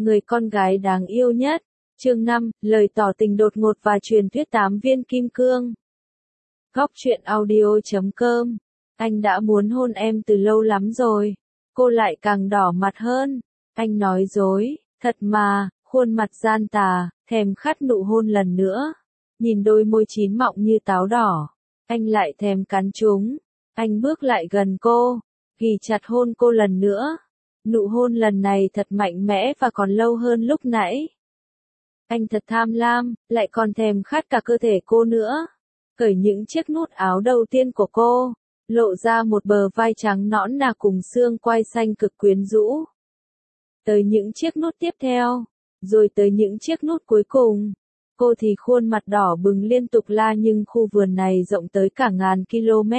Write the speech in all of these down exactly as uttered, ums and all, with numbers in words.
người con gái đáng yêu nhất. Chương năm, lời tỏ tình đột ngột và truyền thuyết tám viên kim cương. Góc truyện audio chấm com. Anh đã muốn hôn em từ lâu lắm rồi. Cô lại càng đỏ mặt hơn. Anh nói dối, thật mà, khuôn mặt gian tà, thèm khát nụ hôn lần nữa. Nhìn đôi môi chín mọng như táo đỏ, anh lại thèm cắn chúng. Anh bước lại gần cô, ghì chặt hôn cô lần nữa. Nụ hôn lần này thật mạnh mẽ và còn lâu hơn lúc nãy. Anh thật tham lam, lại còn thèm khát cả cơ thể cô nữa. Cởi những chiếc nút áo đầu tiên của cô, lộ ra một bờ vai trắng nõn nà cùng xương quai xanh cực quyến rũ. Tới những chiếc nút tiếp theo, rồi tới những chiếc nút cuối cùng. Cô thì khuôn mặt đỏ bừng liên tục la nhưng khu vườn này rộng tới cả ngàn km.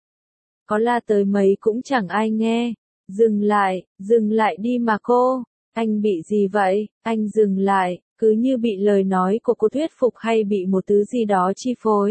Có la tới mấy cũng chẳng ai nghe. Dừng lại, dừng lại đi mà cô. Anh bị gì vậy? Anh dừng lại, cứ như bị lời nói của cô thuyết phục hay bị một thứ gì đó chi phối.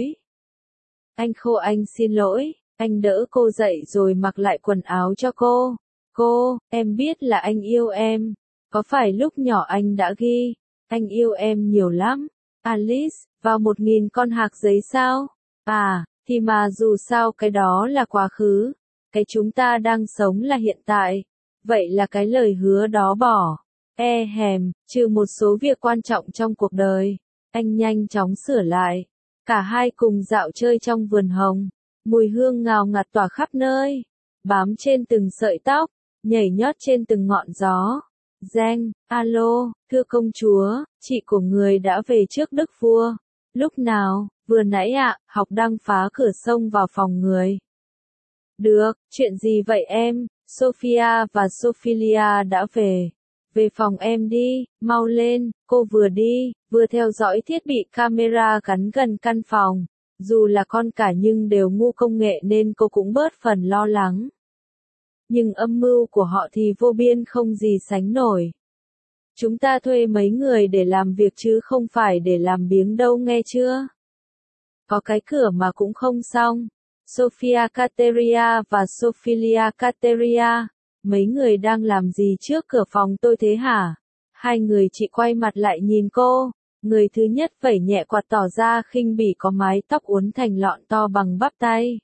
Anh khô anh xin lỗi, anh đỡ cô dậy rồi mặc lại quần áo cho cô. Cô, em biết là anh yêu em. Có phải lúc nhỏ anh đã ghi, anh yêu em nhiều lắm. Alice, vào một nghìn con hạc giấy sao? À, thì mà dù sao cái đó là quá khứ. Cái chúng ta đang sống là hiện tại. Vậy là cái lời hứa đó bỏ. E hèm, trừ một số việc quan trọng trong cuộc đời. Anh nhanh chóng sửa lại. Cả hai cùng dạo chơi trong vườn hồng. Mùi hương ngào ngạt tỏa khắp nơi. Bám trên từng sợi tóc. Nhảy nhót trên từng ngọn gió. Giang, alo, thưa công chúa, chị của người đã về trước đức vua. Lúc nào? Vừa nãy ạ, học đang phá cửa xông vào phòng người. Được, chuyện gì vậy em? Sophia và Sophilia đã về. Về phòng em đi, mau lên, cô vừa đi, vừa theo dõi thiết bị camera gắn gần căn phòng. Dù là con cả nhưng đều ngu công nghệ nên cô cũng bớt phần lo lắng. Nhưng âm mưu của họ thì vô biên không gì sánh nổi. Chúng ta thuê mấy người để làm việc chứ không phải để làm biếng đâu nghe chưa? Có cái cửa mà cũng không xong. Sophia Kateria và Sophilia Kateria, mấy người đang làm gì trước cửa phòng tôi thế hả? Hai người chị quay mặt lại nhìn cô. Người thứ nhất vẩy nhẹ quạt tỏ ra khinh bỉ có mái tóc uốn thành lọn to bằng bắp tay.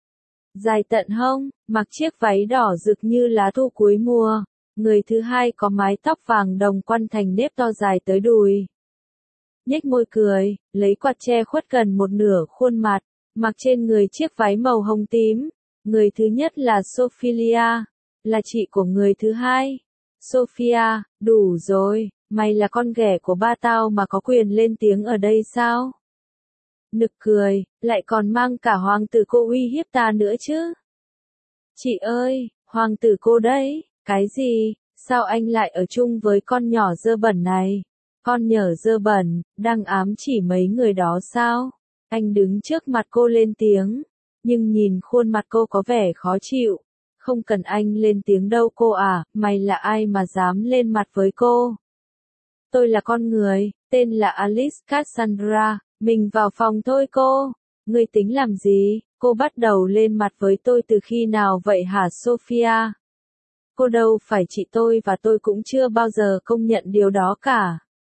Dài tận hông, mặc chiếc váy đỏ rực như lá thu cuối mùa. Người thứ hai có mái tóc vàng đồng quăn thành nếp to dài tới đùi. Nhếch môi cười, lấy quạt che khuất gần một nửa khuôn mặt, mặc trên người chiếc váy màu hồng tím. Người thứ nhất là Sophilia, là chị của người thứ hai. Sophia, đủ rồi, mày là con ghẻ của ba tao mà có quyền lên tiếng ở đây sao? Nực cười, lại còn mang cả hoàng tử cô uy hiếp ta nữa chứ. Chị ơi, hoàng tử cô đấy, cái gì, sao anh lại ở chung với con nhỏ dơ bẩn này? Con nhở dơ bẩn, đang ám chỉ mấy người đó sao? Anh đứng trước mặt cô lên tiếng, nhưng nhìn khuôn mặt cô có vẻ khó chịu. Không cần anh lên tiếng đâu cô à, mày là ai mà dám lên mặt với cô? Tôi là con người, tên là Alice Cassandra. Mình vào phòng thôi cô. Ngươi tính làm gì? Cô bắt đầu lên mặt với tôi từ khi nào vậy hả Sophia? Cô đâu phải chị tôi và tôi cũng chưa bao giờ công nhận điều đó cả.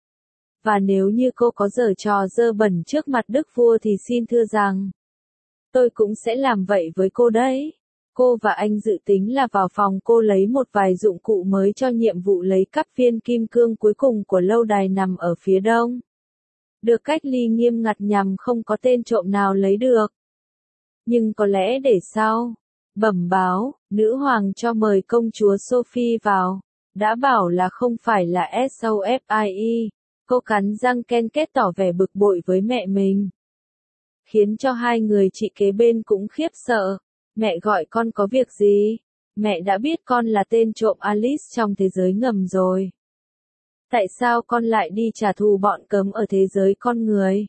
Và nếu như cô có giở trò dơ bẩn trước mặt đức vua thì xin thưa rằng, tôi cũng sẽ làm vậy với cô đấy. Cô và anh dự tính là vào phòng cô lấy một vài dụng cụ mới cho nhiệm vụ lấy cắp viên kim cương cuối cùng của lâu đài nằm ở phía đông. Được cách ly nghiêm ngặt nhằm không có tên trộm nào lấy được. Nhưng có lẽ để sau, bẩm báo, nữ hoàng cho mời công chúa Sophie vào, đã bảo là không phải là Sophie, cô cắn răng ken kết tỏ vẻ bực bội với mẹ mình. Khiến cho hai người chị kế bên cũng khiếp sợ, mẹ gọi con có việc gì? Mẹ đã biết con là tên trộm Alice trong thế giới ngầm rồi. Tại sao con lại đi trả thù bọn cấm ở thế giới con người?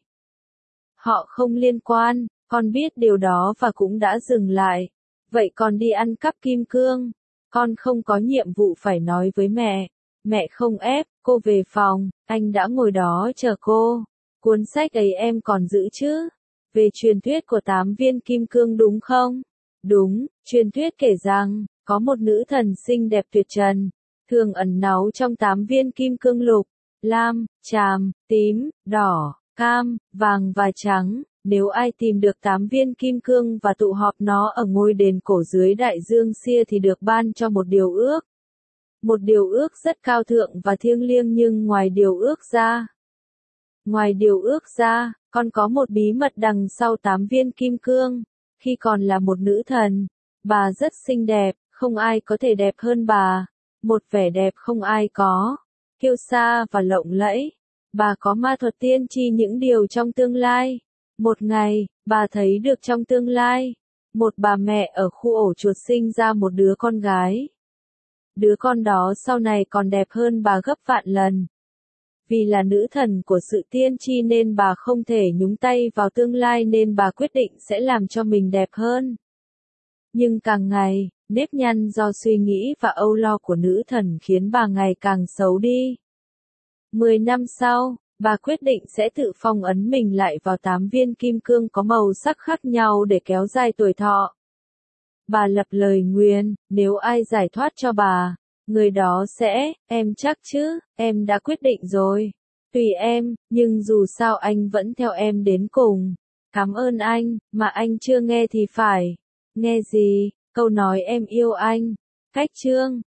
Họ không liên quan, con biết điều đó và cũng đã dừng lại. Vậy con đi ăn cắp kim cương. Con không có nhiệm vụ phải nói với mẹ. Mẹ không ép, cô về phòng, anh đã ngồi đó chờ cô. Cuốn sách ấy em còn giữ chứ? Về truyền thuyết của tám viên kim cương đúng không? Đúng, truyền thuyết kể rằng, có một nữ thần xinh đẹp tuyệt trần. thường ẩn náu trong tám viên kim cương lục, lam, tràm, tím, đỏ, cam, vàng và trắng. Nếu ai tìm được tám viên kim cương và tụ họp nó ở ngôi đền cổ dưới đại dương Sia thì được ban cho một điều ước. Một điều ước rất cao thượng và thiêng liêng, nhưng ngoài điều ước ra, ngoài điều ước ra, còn có một bí mật đằng sau tám viên kim cương. Khi còn là một nữ thần, bà rất xinh đẹp, không ai có thể đẹp hơn bà. Một vẻ đẹp không ai có, kiêu sa và lộng lẫy. Bà có ma thuật tiên tri những điều trong tương lai. Một ngày, bà thấy được trong tương lai, một bà mẹ ở khu ổ chuột sinh ra một đứa con gái. Đứa con đó sau này còn đẹp hơn bà gấp vạn lần. Vì là nữ thần của sự tiên tri nên bà không thể nhúng tay vào tương lai, nên bà quyết định sẽ làm cho mình đẹp hơn. Nhưng càng ngày, nếp nhăn do suy nghĩ và âu lo của nữ thần khiến bà ngày càng xấu đi. Mười năm sau, bà quyết định sẽ tự phong ấn mình lại vào tám viên kim cương có màu sắc khác nhau để kéo dài tuổi thọ. Bà lập lời nguyền, nếu ai giải thoát cho bà, người đó sẽ, em chắc chứ, em đã quyết định rồi. Tùy em, nhưng dù sao anh vẫn theo em đến cùng. Cảm ơn anh, mà anh chưa nghe thì phải. Nghe gì? Câu nói em yêu anh. Cách chương